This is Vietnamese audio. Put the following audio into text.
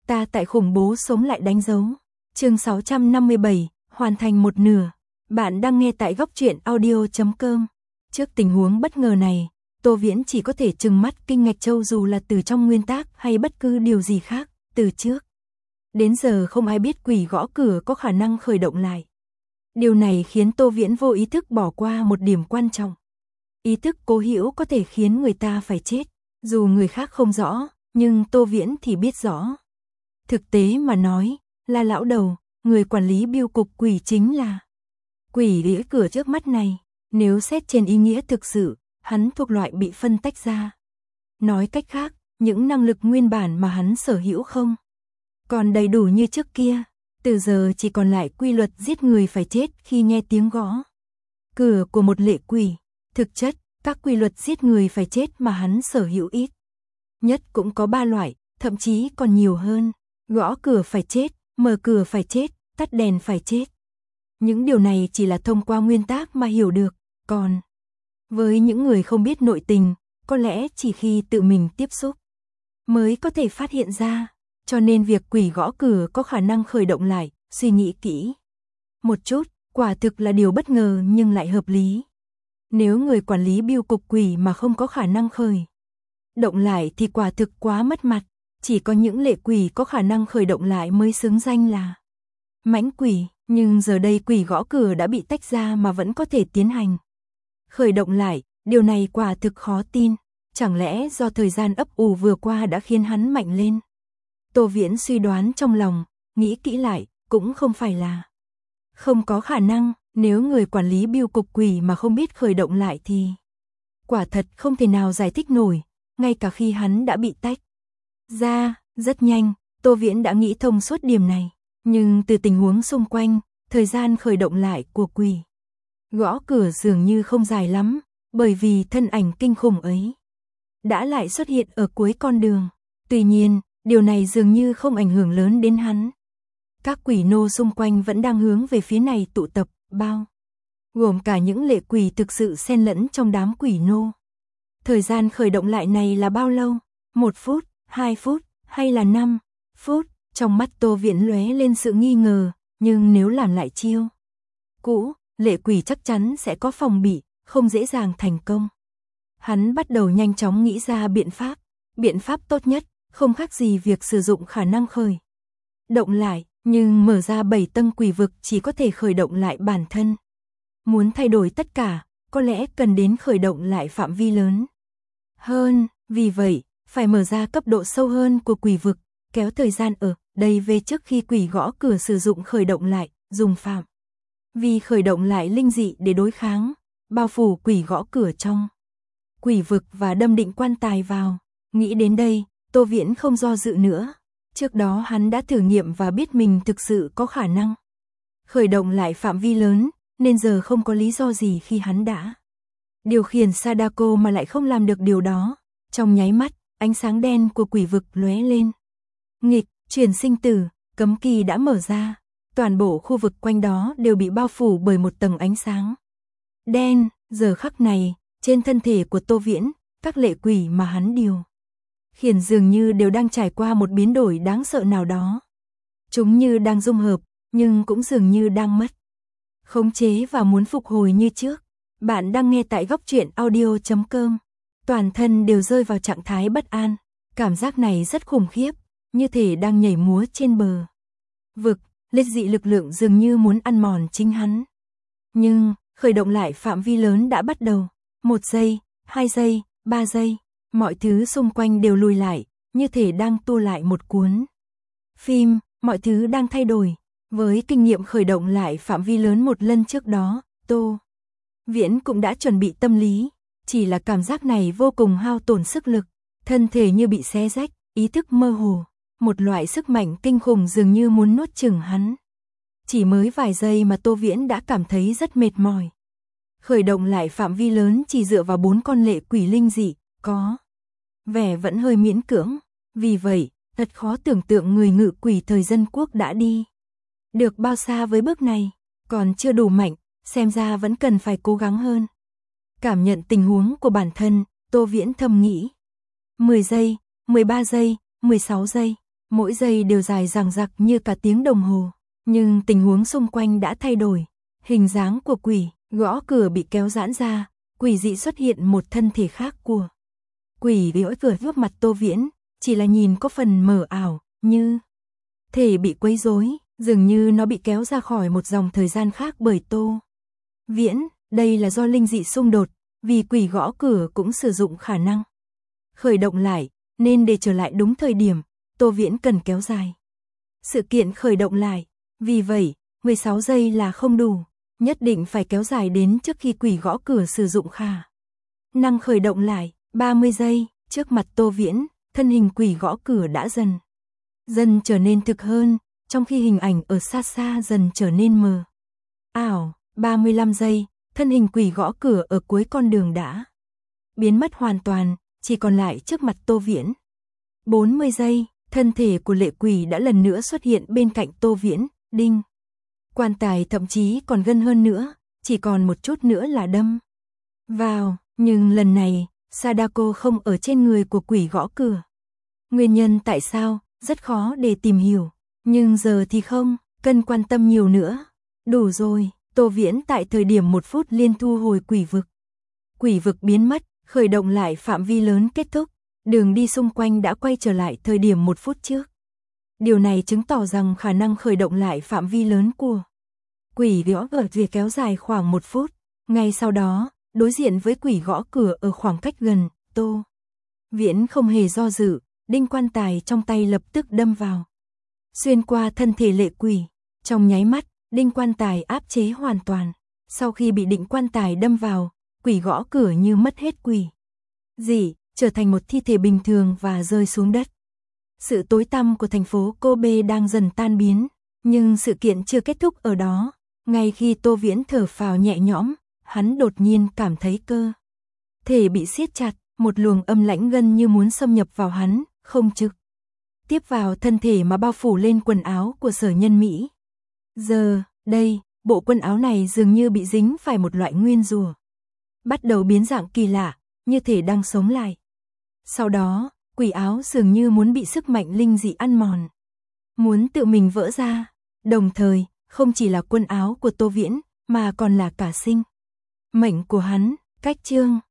Ta tại khủng bố sống lại đánh dấu. Chương 657, hoàn thành một nửa. Bạn đang nghe tại góc truyện audio.com. Trước tình huống bất ngờ này, Tô Viễn chỉ có thể trừng mắt kinh ngạc châu dù là từ trong nguyên tác hay bất cứ điều gì khác, từ trước đến giờ không ai biết quỷ gõ cửa có khả năng khởi động lại. Điều này khiến Tô Viễn vô ý thức bỏ qua một điểm quan trọng. Ý thức cố hữu có thể khiến người ta phải chết, dù người khác không rõ, nhưng Tô Viễn thì biết rõ. Thực tế mà nói, là lão đầu, người quản lý bưu cục quỷ chính là quỷ gõ cửa trước mắt này. Nếu xét trên ý nghĩa thực sự, hắn thuộc loại bị phân tách ra. Nói cách khác, những năng lực nguyên bản mà hắn sở hữu không còn đầy đủ như trước kia, từ giờ chỉ còn lại quy luật giết người phải chết khi nghe tiếng gõ cửa của một lệ quỷ. Thực chất, các quy luật giết người phải chết mà hắn sở hữu ít nhất cũng có 3 loại, thậm chí còn nhiều hơn. Gõ cửa phải chết, mở cửa phải chết, tắt đèn phải chết. Những điều này chỉ là thông qua nguyên tắc mà hiểu được, còn với những người không biết nội tình, có lẽ chỉ khi tự mình tiếp xúc mới có thể phát hiện ra. Cho nên việc quỷ gõ cửa có khả năng khởi động lại, suy nghĩ kỹ một chút, quả thực là điều bất ngờ nhưng lại hợp lý. Nếu người quản lý bưu cục quỷ mà không có khả năng khởi động lại thì quả thực quá mất mặt. Chỉ có những lệ quỷ có khả năng khởi động lại mới xứng danh là mãnh quỷ. Nhưng giờ đây quỷ gõ cửa đã bị tách ra mà vẫn có thể tiến hành khởi động lại, điều này quả thực khó tin. Chẳng lẽ do thời gian ấp ủ vừa qua đã khiến hắn mạnh lên? Tô Viễn suy đoán trong lòng, nghĩ kỹ lại, cũng không phải là không có khả năng. Nếu người quản lý bưu cục quỷ mà không biết khởi động lại thì quả thật không thể nào giải thích nổi, ngay cả khi hắn đã bị tách ra. Rất nhanh, Tô Viễn đã nghĩ thông suốt điểm này, nhưng từ tình huống xung quanh, thời gian khởi động lại của quỷ gõ cửa dường như không dài lắm, bởi vì thân ảnh kinh khủng ấy đã lại xuất hiện ở cuối con đường. Tuy nhiên, điều này dường như không ảnh hưởng lớn đến hắn. Các quỷ nô xung quanh vẫn đang hướng về phía này tụ tập, bao gồm cả những lệ quỷ thực sự xen lẫn trong đám quỷ nô. Thời gian khởi động lại này là bao lâu? 1 phút, 2 phút, hay là 5 phút? Trong mắt Tô Viễn lóe lên sự nghi ngờ, nhưng nếu làm lại chiêu cũ, lệ quỷ chắc chắn sẽ có phòng bị, không dễ dàng thành công. Hắn bắt đầu nhanh chóng nghĩ ra biện pháp tốt nhất, không khác gì việc sử dụng khả năng khởi động lại, nhưng mở ra 7 tầng quỷ vực chỉ có thể khởi động lại bản thân. Muốn thay đổi tất cả, có lẽ cần đến khởi động lại phạm vi lớn hơn, vì vậy, phải mở ra cấp độ sâu hơn của quỷ vực, kéo thời gian ở đây về trước khi quỷ gõ cửa sử dụng khởi động lại, dùng phạm vi khởi động lại linh dị để đối kháng, bao phủ quỷ gõ cửa trong quỷ vực và đâm định quan tài vào. Nghĩ đến đây, Tô Viễn không do dự nữa. Trước đó hắn đã thử nghiệm và biết mình thực sự có khả năng khởi động lại phạm vi lớn, nên giờ không có lý do gì khi hắn đã điều khiển Sadako mà lại không làm được điều đó. Trong nháy mắt, ánh sáng đen của quỷ vực lóe lên. Nghịch, chuyển sinh tử, cấm kỳ đã mở ra. Toàn bộ khu vực quanh đó đều bị bao phủ bởi một tầng ánh sáng đen. Giờ khắc này, trên thân thể của Tô Viễn, các lệ quỷ mà hắn điều khiển dường như đều đang trải qua một biến đổi đáng sợ nào đó. Chúng như đang dung hợp, nhưng cũng dường như đang mất khống chế và muốn phục hồi như trước. Bạn đang nghe tại góc truyện audio.com. Toàn thân đều rơi vào trạng thái bất an. Cảm giác này rất khủng khiếp, như thể đang nhảy múa trên bờ vực. Liệt dị lực lượng dường như muốn ăn mòn chính hắn. Nhưng, khởi động lại phạm vi lớn đã bắt đầu. 1 giây, 2 giây, 3 giây. Mọi thứ xung quanh đều lùi lại, như thể đang tua lại một cuốn phim. Mọi thứ đang thay đổi. Với kinh nghiệm khởi động lại phạm vi lớn một lần trước đó, Tô Viễn cũng đã chuẩn bị tâm lý. Chỉ là cảm giác này vô cùng hao tổn sức lực. Thân thể như bị xé rách, ý thức mơ hồ. Một loại sức mạnh kinh khủng dường như muốn nuốt chửng hắn. Chỉ mới vài giây mà Tô Viễn đã cảm thấy rất mệt mỏi. Khởi động lại phạm vi lớn chỉ dựa vào 4 con lệ quỷ linh dị, có vẻ vẫn hơi miễn cưỡng. Vì vậy, thật khó tưởng tượng người ngự quỷ thời dân quốc đã đi được bao xa với bước này. Còn chưa đủ mạnh, xem ra vẫn cần phải cố gắng hơn. Cảm nhận tình huống của bản thân, Tô Viễn thầm nghĩ. 10 giây, 13 giây, 16 giây. Mỗi giây đều dài dằng dặc như cả tiếng đồng hồ, nhưng tình huống xung quanh đã thay đổi. Hình dáng của quỷ, gõ cửa bị kéo giãn ra, quỷ dị xuất hiện một thân thể khác của quỷ vừa trước mặt Tô Viễn, chỉ là nhìn có phần mờ ảo, như thể bị quấy rối, dường như nó bị kéo ra khỏi một dòng thời gian khác bởi Tô Viễn. Đây là do linh dị xung đột, vì quỷ gõ cửa cũng sử dụng khả năng khởi động lại, nên để trở lại đúng thời điểm, Tô Viễn cần kéo dài sự kiện khởi động lại. Vì vậy, 16 giây là không đủ, nhất định phải kéo dài đến trước khi quỷ gõ cửa sử dụng khả năng khởi động lại. 30 giây, trước mặt Tô Viễn, thân hình quỷ gõ cửa đã dần trở nên thực hơn, trong khi hình ảnh ở xa xa dần trở nên mờ ảo. 35 giây, thân hình quỷ gõ cửa ở cuối con đường đã biến mất hoàn toàn, chỉ còn lại trước mặt Tô Viễn. 40 giây, thân thể của lệ quỷ đã lần nữa xuất hiện bên cạnh Tô Viễn. Đinh, quan tài thậm chí còn gần hơn nữa, chỉ còn một chút nữa là đâm vào, nhưng lần này, Sadako không ở trên người của quỷ gõ cửa. Nguyên nhân tại sao, rất khó để tìm hiểu, nhưng giờ thì không cần quan tâm nhiều nữa. Đủ rồi, Tô Viễn tại thời điểm 1 phút liên thu hồi quỷ vực. Quỷ vực biến mất, khởi động lại phạm vi lớn kết thúc, đường đi xung quanh đã quay trở lại thời điểm 1 phút trước. Điều này chứng tỏ rằng khả năng khởi động lại phạm vi lớn của quỷ gõ cửa việc kéo dài khoảng 1 phút. Ngay sau đó, đối diện với quỷ gõ cửa ở khoảng cách gần, Tô Viễn không hề do dự, đinh quan tài trong tay lập tức đâm vào, xuyên qua thân thể lệ quỷ. Trong nháy mắt, đinh quan tài áp chế hoàn toàn. Sau khi bị định quan tài đâm vào, quỷ gõ cửa như mất hết quỷ dị, trở thành một thi thể bình thường và rơi xuống đất. Sự tối tăm của thành phố Kobe đang dần tan biến, nhưng sự kiện chưa kết thúc ở đó. Ngay khi Tô Viễn thở phào nhẹ nhõm, hắn đột nhiên cảm thấy cơ thể bị siết chặt, một luồng âm lãnh gần như muốn xâm nhập vào hắn, không trực tiếp vào thân thể mà bao phủ lên quần áo của Sở Nhân Mỹ. Giờ, đây, bộ quần áo này dường như bị dính phải một loại nguyên rùa, bắt đầu biến dạng kỳ lạ, như thể đang sống lại. Sau đó, quỷ áo dường như muốn bị sức mạnh linh dị ăn mòn, muốn tự mình vỡ ra. Đồng thời, không chỉ là quần áo của Tô Viễn, mà còn là cả sinh mệnh của hắn. Cách chương